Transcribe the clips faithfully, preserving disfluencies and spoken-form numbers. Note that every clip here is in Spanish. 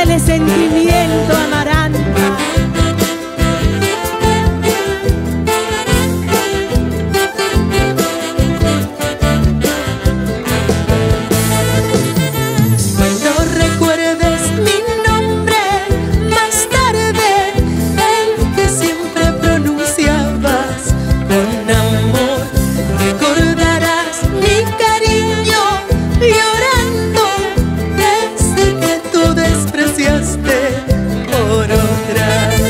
Métele sentimiento, Amaranta. Cuando recuerdes mi nombre más tarde, el que siempre pronunciabas con amor, recordarás mi cariño llorando desde que tú despreciaste por otra.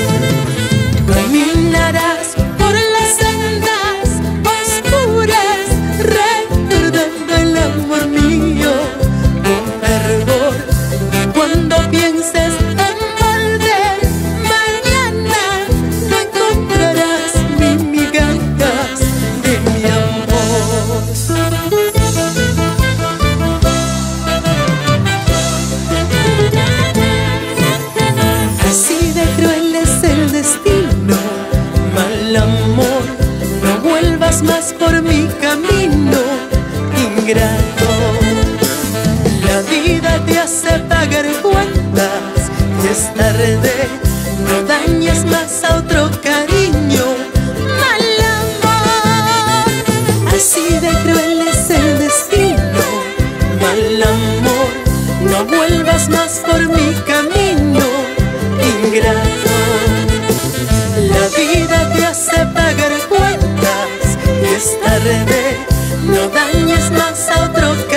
Caminarás por las sendas oscuras recordando el amor mío con fervor. Cuando pienses en volver mañana, no encontrarás ni migajas de mi amor. Así de cruel es el destino, mal amor, no vuelvas más por mi camino, ingrato. La vida te hace pagar cuentas y es tarde, no dañes más a otro cariño, mal amor. Así de cruel es el destino, mal amor, no vuelvas más por mi camino, ingrato. La vida te hace pagar cuentas y es tarde, no dañes más a otro